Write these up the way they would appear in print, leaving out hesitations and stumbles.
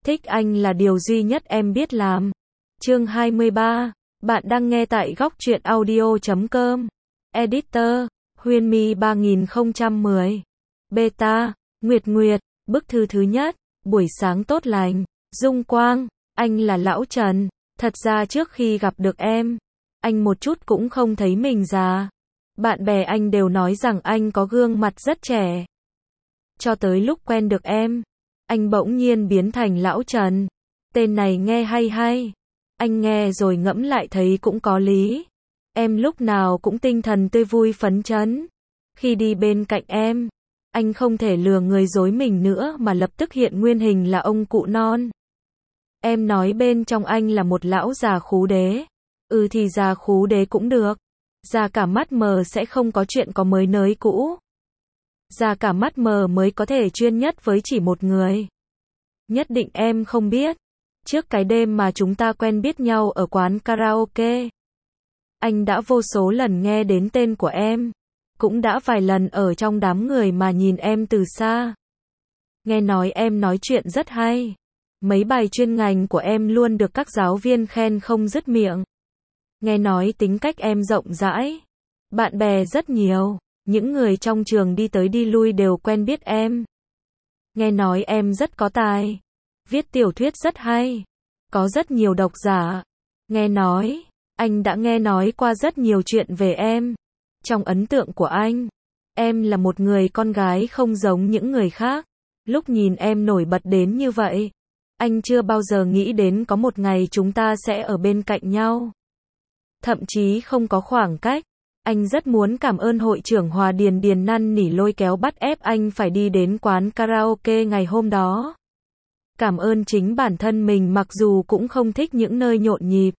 Thích anh là điều duy nhất em biết làm. Chương 23. Bạn đang nghe tại góc truyện audio.com. Editor, Huyên My 3010. Beta, Nguyệt Nguyệt, bức thư thứ nhất. Buổi sáng tốt lành. Dung Quang, anh là Lão Trần. Thật ra trước khi gặp được em, anh một chút cũng không thấy mình già. Bạn bè anh đều nói rằng anh có gương mặt rất trẻ. Cho tới lúc quen được em, anh bỗng nhiên biến thành Lão Trần. Tên này nghe hay hay. Anh nghe rồi ngẫm lại thấy cũng có lý. Em lúc nào cũng tinh thần tươi vui phấn chấn. Khi đi bên cạnh em, anh không thể lừa người dối mình nữa mà lập tức hiện nguyên hình là ông cụ non. Em nói bên trong anh là một lão già khú đế. Thì già khú đế cũng được. Già cả mắt mờ sẽ không có chuyện có mới nới cũ. Già cả mắt mờ mới có thể chuyên nhất với chỉ một người. Nhất định em không biết. Trước cái đêm mà chúng ta quen biết nhau ở quán karaoke, anh đã vô số lần nghe đến tên của em. Cũng đã vài lần ở trong đám người mà nhìn em từ xa. Nghe nói em nói chuyện rất hay. Mấy bài chuyên ngành của em luôn được các giáo viên khen không dứt miệng. Nghe nói tính cách em rộng rãi. Bạn bè rất nhiều. Những người trong trường đi tới đi lui đều quen biết em. Nghe nói em rất có tài. Viết tiểu thuyết rất hay. Có rất nhiều độc giả. Nghe nói, anh đã nghe nói qua rất nhiều chuyện về em. Trong ấn tượng của anh, em là một người con gái không giống những người khác. Lúc nhìn em nổi bật đến như vậy, anh chưa bao giờ nghĩ đến có một ngày chúng ta sẽ ở bên cạnh nhau. Thậm chí không có khoảng cách. Anh rất muốn cảm ơn hội trưởng Hòa Điền năn nỉ lôi kéo bắt ép anh phải đi đến quán karaoke ngày hôm đó. Cảm ơn chính bản thân mình mặc dù cũng không thích những nơi nhộn nhịp.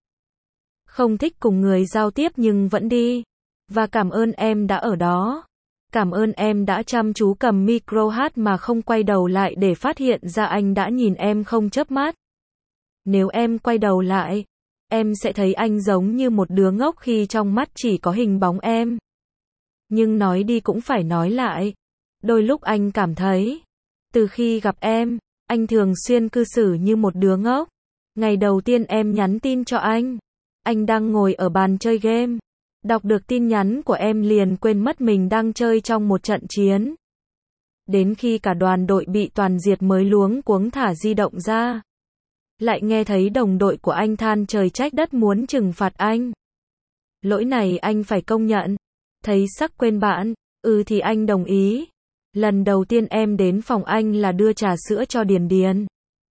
Không thích cùng người giao tiếp nhưng vẫn đi. Và cảm ơn em đã ở đó. Cảm ơn em đã chăm chú cầm micro hát mà không quay đầu lại để phát hiện ra anh đã nhìn em không chớp mắt. Nếu em quay đầu lại, em sẽ thấy anh giống như một đứa ngốc khi trong mắt chỉ có hình bóng em. Nhưng nói đi cũng phải nói lại. Đôi lúc anh cảm thấy, từ khi gặp em, anh thường xuyên cư xử như một đứa ngốc. Ngày đầu tiên em nhắn tin cho anh đang ngồi ở bàn chơi game. Đọc được tin nhắn của em liền quên mất mình đang chơi trong một trận chiến. Đến khi cả đoàn đội bị toàn diệt mới luống cuống thả di động ra. Lại nghe thấy đồng đội của anh than trời trách đất muốn trừng phạt anh. Lỗi này anh phải công nhận. Thấy sắc quên bạn, thì anh đồng ý. Lần đầu tiên em đến phòng anh là đưa trà sữa cho Điền.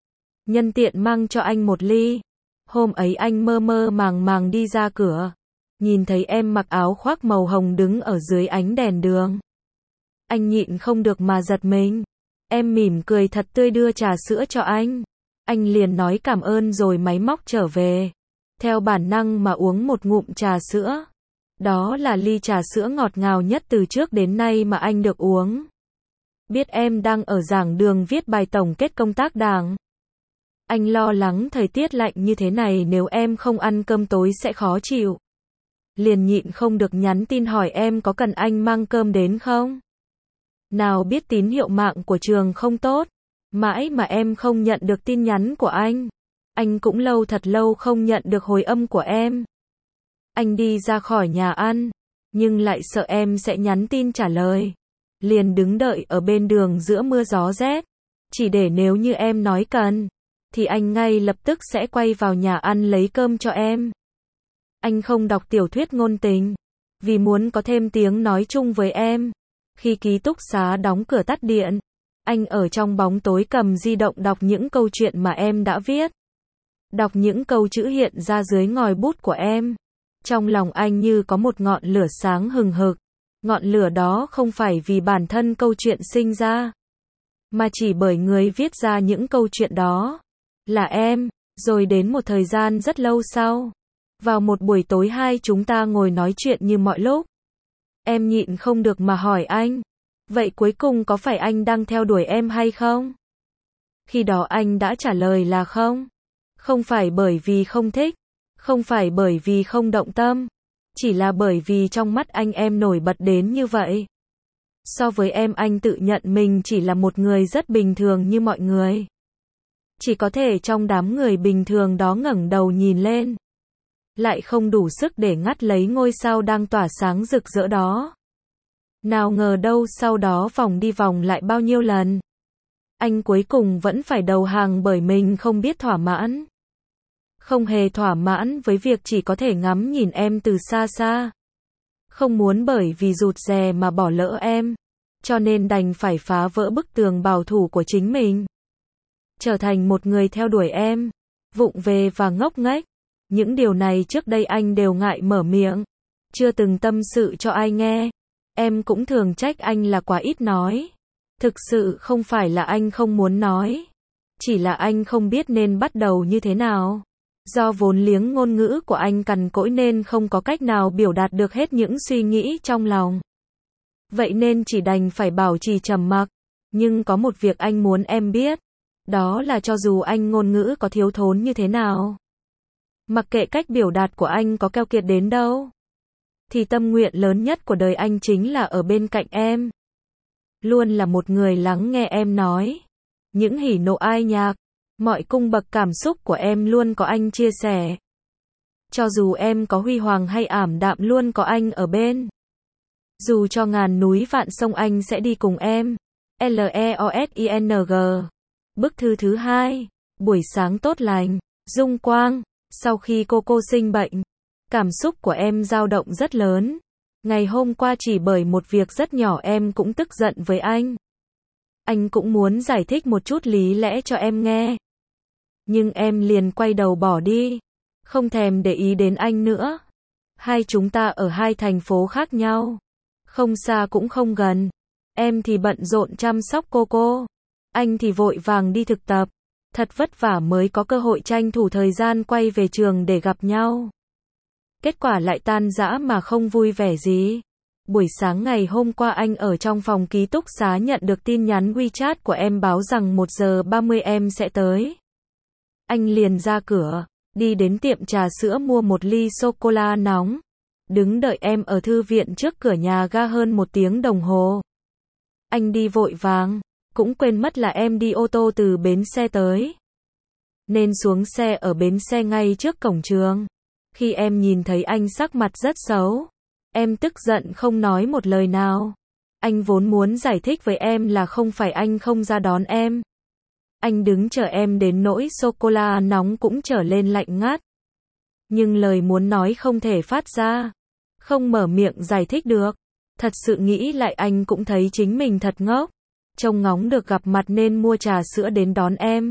Nhân tiện mang cho anh một ly. Hôm ấy anh mơ mơ màng màng đi ra cửa. Nhìn thấy em mặc áo khoác màu hồng đứng ở dưới ánh đèn đường. Anh nhịn không được mà giật mình. Em mỉm cười thật tươi đưa trà sữa cho anh. Anh liền nói cảm ơn rồi máy móc trở về. Theo bản năng mà uống một ngụm trà sữa. Đó là ly trà sữa ngọt ngào nhất từ trước đến nay mà anh được uống. Biết em đang ở giảng đường viết bài tổng kết công tác đảng. Anh lo lắng thời tiết lạnh như thế này nếu em không ăn cơm tối sẽ khó chịu. Liền nhịn không được nhắn tin hỏi em có cần anh mang cơm đến không? Nào biết tín hiệu mạng của trường không tốt. Mãi mà em không nhận được tin nhắn của anh. Anh cũng lâu thật lâu không nhận được hồi âm của em. Anh đi ra khỏi nhà ăn, nhưng lại sợ em sẽ nhắn tin trả lời. Liền đứng đợi ở bên đường giữa mưa gió rét. Chỉ để nếu như em nói cần, thì anh ngay lập tức sẽ quay vào nhà ăn lấy cơm cho em. Anh không đọc tiểu thuyết ngôn tình, vì muốn có thêm tiếng nói chung với em. Khi ký túc xá đóng cửa tắt điện, anh ở trong bóng tối cầm di động đọc những câu chuyện mà em đã viết. Đọc những câu chữ hiện ra dưới ngòi bút của em. Trong lòng anh như có một ngọn lửa sáng hừng hực. Ngọn lửa đó không phải vì bản thân câu chuyện sinh ra, mà chỉ bởi người viết ra những câu chuyện đó là em. Rồi đến một thời gian rất lâu sau, vào một buổi tối hai chúng ta ngồi nói chuyện như mọi lúc. Em nhịn không được mà hỏi anh, vậy cuối cùng có phải anh đang theo đuổi em hay không? Khi đó anh đã trả lời là không. Không phải bởi vì không thích, không phải bởi vì không động tâm, chỉ là bởi vì trong mắt anh em nổi bật đến như vậy. So với em anh tự nhận mình chỉ là một người rất bình thường như mọi người. chỉ có thể trong đám người bình thường đó ngẩng đầu nhìn lên. Lại không đủ sức để ngắt lấy ngôi sao đang tỏa sáng rực rỡ đó. Nào ngờ đâu sau đó vòng đi vòng lại bao nhiêu lần. Anh cuối cùng vẫn phải đầu hàng bởi mình không biết thỏa mãn. Không hề thỏa mãn với việc chỉ có thể ngắm nhìn em từ xa xa. Không muốn bởi vì rụt rè mà bỏ lỡ em. Cho nên đành phải phá vỡ bức tường bảo thủ của chính mình. Trở thành một người theo đuổi em. Vụng về và ngốc nghếch. Những điều này trước đây anh đều ngại mở miệng. Chưa từng tâm sự cho ai nghe. Em cũng thường trách anh là quá ít nói. Thực sự không phải là anh không muốn nói. Chỉ là anh không biết nên bắt đầu như thế nào. Do vốn liếng ngôn ngữ của anh cằn cỗi nên không có cách nào biểu đạt được hết những suy nghĩ trong lòng. Vậy nên chỉ đành phải bảo trì trầm mặc. Nhưng có một việc anh muốn em biết. Đó là cho dù anh ngôn ngữ có thiếu thốn như thế nào. Mặc kệ cách biểu đạt của anh có keo kiệt đến đâu. Thì tâm nguyện lớn nhất của đời anh chính là ở bên cạnh em. Luôn là một người lắng nghe em nói. Những hỉ nộ ai nhạc. Mọi cung bậc cảm xúc của em luôn có anh chia sẻ. Cho dù em có huy hoàng hay ảm đạm luôn có anh ở bên. Dù cho ngàn núi vạn sông anh sẽ đi cùng em. LEOSING. Bức thư thứ 2. Buổi sáng tốt lành. Dung Quang. Sau khi cô sinh bệnh, cảm xúc của em dao động rất lớn. Ngày hôm qua chỉ bởi một việc rất nhỏ em cũng tức giận với anh. Anh cũng muốn giải thích một chút lý lẽ cho em nghe. Nhưng em liền quay đầu bỏ đi. Không thèm để ý đến anh nữa. Hai chúng ta ở hai thành phố khác nhau. Không xa cũng không gần. Em thì bận rộn chăm sóc cô. Anh thì vội vàng đi thực tập. Thật vất vả mới có cơ hội tranh thủ thời gian quay về trường để gặp nhau. Kết quả lại tan rã mà không vui vẻ gì. Buổi sáng ngày hôm qua anh ở trong phòng ký túc xá nhận được tin nhắn WeChat của em báo rằng 1:30 em sẽ tới. Anh liền ra cửa, đi đến tiệm trà sữa mua một ly sô-cô-la nóng. Đứng đợi em ở thư viện trước cửa nhà ga hơn 1 tiếng đồng hồ. Anh đi vội vàng, cũng quên mất là em đi ô tô từ bến xe tới. Nên xuống xe ở bến xe ngay trước cổng trường. Khi em nhìn thấy anh sắc mặt rất xấu, em tức giận không nói một lời nào. Anh vốn muốn giải thích với em là không phải anh không ra đón em. Anh đứng chờ em đến nỗi sô-cô-la nóng cũng trở lên lạnh ngắt. Nhưng lời muốn nói không thể phát ra. Không mở miệng giải thích được. Thật sự nghĩ lại anh cũng thấy chính mình thật ngốc. Trông ngóng được gặp mặt nên mua trà sữa đến đón em.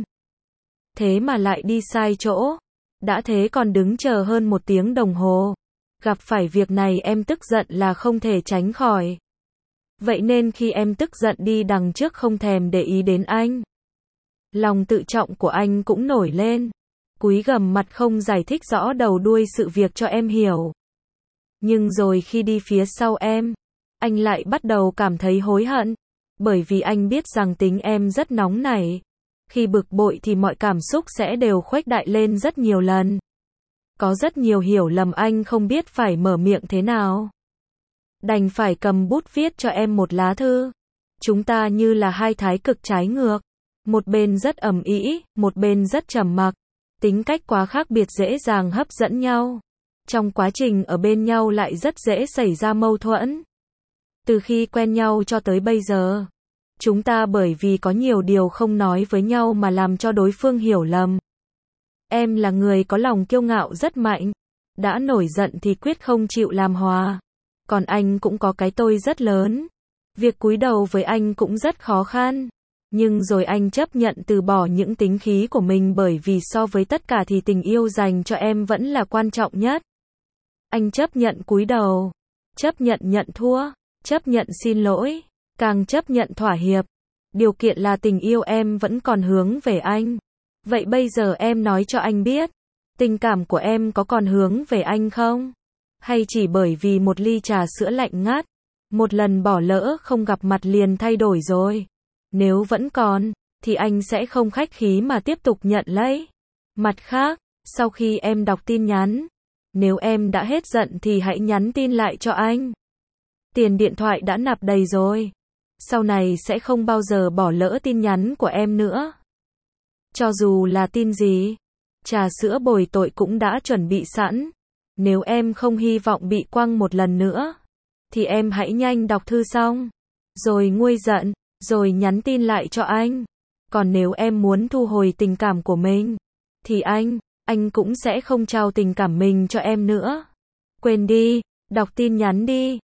Thế mà lại đi sai chỗ. Đã thế còn đứng chờ hơn 1 tiếng đồng hồ. Gặp phải việc này em tức giận là không thể tránh khỏi. Vậy nên khi em tức giận đi đằng trước không thèm để ý đến anh. Lòng tự trọng của anh cũng nổi lên. Cúi gằm mặt không giải thích rõ đầu đuôi sự việc cho em hiểu. Nhưng rồi khi đi phía sau em, anh lại bắt đầu cảm thấy hối hận. Bởi vì anh biết rằng tính em rất nóng nảy. Khi bực bội thì mọi cảm xúc sẽ đều khuếch đại lên rất nhiều lần. Có rất nhiều hiểu lầm anh không biết phải mở miệng thế nào. Đành phải cầm bút viết cho em một lá thư. Chúng ta như là hai thái cực trái ngược. Một bên rất ầm ĩ, một bên rất trầm mặc. Tính cách quá khác biệt dễ dàng hấp dẫn nhau. Trong quá trình ở bên nhau lại rất dễ xảy ra mâu thuẫn. Từ khi quen nhau cho tới bây giờ, chúng ta bởi vì có nhiều điều không nói với nhau mà làm cho đối phương hiểu lầm. Em là người có lòng kiêu ngạo rất mạnh. Đã nổi giận thì quyết không chịu làm hòa. Còn anh cũng có cái tôi rất lớn. Việc cúi đầu với anh cũng rất khó khăn. Nhưng rồi anh chấp nhận từ bỏ những tính khí của mình bởi vì so với tất cả thì tình yêu dành cho em vẫn là quan trọng nhất. Anh chấp nhận cúi đầu. Chấp nhận nhận thua. Chấp nhận xin lỗi. Càng chấp nhận thỏa hiệp. Điều kiện là tình yêu em vẫn còn hướng về anh. Vậy bây giờ em nói cho anh biết. Tình cảm của em có còn hướng về anh không? Hay chỉ bởi vì một ly trà sữa lạnh ngắt, một lần bỏ lỡ không gặp mặt liền thay đổi rồi? Nếu vẫn còn, thì anh sẽ không khách khí mà tiếp tục nhận lấy. Mặt khác, sau khi em đọc tin nhắn, nếu em đã hết giận thì hãy nhắn tin lại cho anh. Tiền điện thoại đã nạp đầy rồi. Sau này sẽ không bao giờ bỏ lỡ tin nhắn của em nữa. Cho dù là tin gì, trà sữa bồi tội cũng đã chuẩn bị sẵn. Nếu em không hy vọng bị quăng một lần nữa, thì em hãy nhanh đọc thư xong, rồi nguôi giận, rồi nhắn tin lại cho anh. Còn nếu em muốn thu hồi tình cảm của mình, thì anh cũng sẽ không trao tình cảm mình cho em nữa. Quên đi, đọc tin nhắn đi.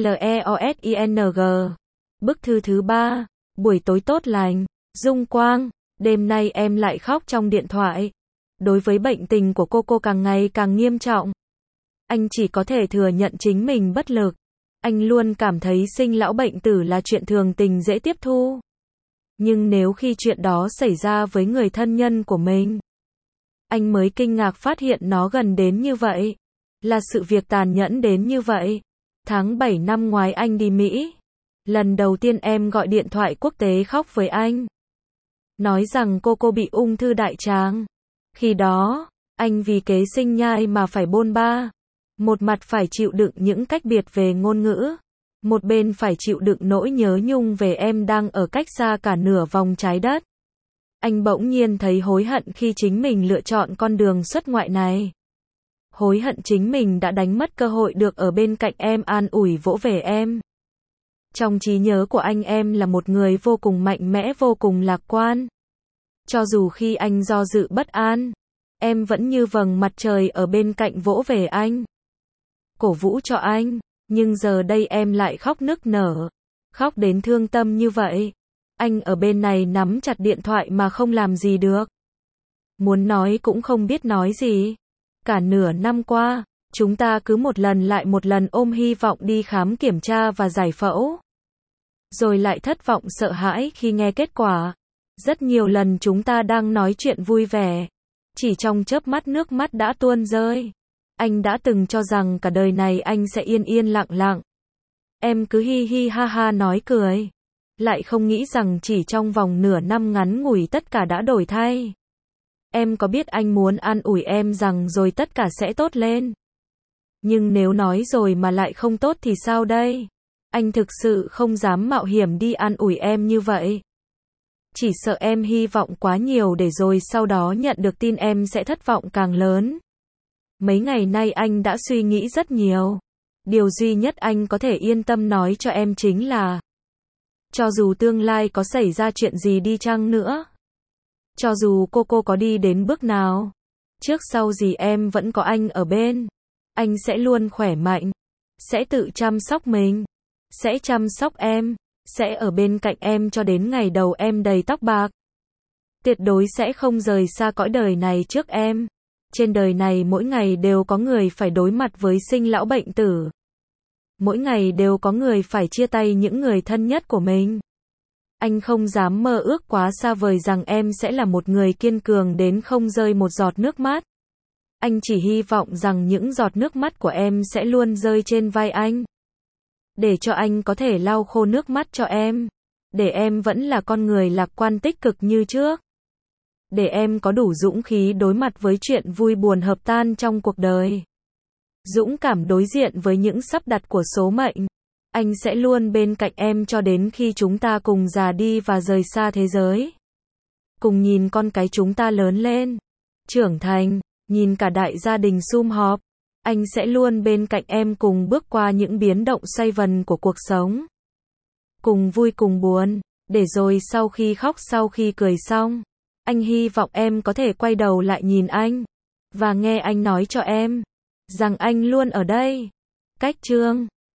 LEOSING. Bức thư thứ 3, buổi tối tốt lành. Dung Quang, đêm nay em lại khóc trong điện thoại. Đối với bệnh tình của cô càng ngày càng nghiêm trọng. Anh chỉ có thể thừa nhận chính mình bất lực. Anh luôn cảm thấy sinh lão bệnh tử là chuyện thường tình dễ tiếp thu. Nhưng nếu khi chuyện đó xảy ra với người thân nhân của mình, anh mới kinh ngạc phát hiện nó gần đến như vậy. Là sự việc tàn nhẫn đến như vậy. Tháng 7 năm ngoái anh đi Mỹ. Lần đầu tiên em gọi điện thoại quốc tế khóc với anh. Nói rằng cô bị ung thư đại tràng. Khi đó, anh vì kế sinh nhai mà phải bôn ba. Một mặt phải chịu đựng những cách biệt về ngôn ngữ. Một bên phải chịu đựng nỗi nhớ nhung về em đang ở cách xa cả nửa vòng trái đất. Anh bỗng nhiên thấy hối hận khi chính mình lựa chọn con đường xuất ngoại này. Hối hận chính mình đã đánh mất cơ hội được ở bên cạnh em an ủi vỗ về em. Trong trí nhớ của anh em là một người vô cùng mạnh mẽ, vô cùng lạc quan. Cho dù khi anh do dự bất an, em vẫn như vầng mặt trời ở bên cạnh vỗ về anh, cổ vũ cho anh. Nhưng giờ đây em lại khóc nức nở, khóc đến thương tâm như vậy. Anh ở bên này nắm chặt điện thoại mà không làm gì được. Muốn nói cũng không biết nói gì. Cả nửa năm qua, chúng ta cứ một lần lại một lần ôm hy vọng đi khám kiểm tra và giải phẫu. Rồi lại thất vọng sợ hãi khi nghe kết quả. Rất nhiều lần chúng ta đang nói chuyện vui vẻ. Chỉ trong chớp mắt nước mắt đã tuôn rơi. Anh đã từng cho rằng cả đời này anh sẽ yên yên lặng lặng. Em cứ hi hi ha ha nói cười. Lại không nghĩ rằng chỉ trong vòng nửa năm ngắn ngủi tất cả đã đổi thay. Em có biết anh muốn an ủi em rằng rồi tất cả sẽ tốt lên. Nhưng nếu nói rồi mà lại không tốt thì sao đây? Anh thực sự không dám mạo hiểm đi an ủi em như vậy. Chỉ sợ em hy vọng quá nhiều để rồi sau đó nhận được tin em sẽ thất vọng càng lớn. Mấy ngày nay anh đã suy nghĩ rất nhiều. Điều duy nhất anh có thể yên tâm nói cho em chính là cho dù tương lai có xảy ra chuyện gì đi chăng nữa, cho dù cô có đi đến bước nào, trước sau gì em vẫn có anh ở bên. Anh sẽ luôn khỏe mạnh, sẽ tự chăm sóc mình, sẽ chăm sóc em, sẽ ở bên cạnh em cho đến ngày đầu em đầy tóc bạc. Tuyệt đối sẽ không rời xa cõi đời này trước em. Trên đời này mỗi ngày đều có người phải đối mặt với sinh lão bệnh tử. Mỗi ngày đều có người phải chia tay những người thân nhất của mình. Anh không dám mơ ước quá xa vời rằng em sẽ là một người kiên cường đến không rơi một giọt nước mắt. Anh chỉ hy vọng rằng những giọt nước mắt của em sẽ luôn rơi trên vai anh. Để cho anh có thể lau khô nước mắt cho em. Để em vẫn là con người lạc quan tích cực như trước. Để em có đủ dũng khí đối mặt với chuyện vui buồn hợp tan trong cuộc đời. Dũng cảm đối diện với những sắp đặt của số mệnh. Anh sẽ luôn bên cạnh em cho đến khi chúng ta cùng già đi và rời xa thế giới. Cùng nhìn con cái chúng ta lớn lên, trưởng thành, nhìn cả đại gia đình sum họp. Anh sẽ luôn bên cạnh em cùng bước qua những biến động xoay vần của cuộc sống. Cùng vui cùng buồn, để rồi sau khi khóc sau khi cười xong, anh hy vọng em có thể quay đầu lại nhìn anh, và nghe anh nói cho em rằng anh luôn ở đây. Cách chương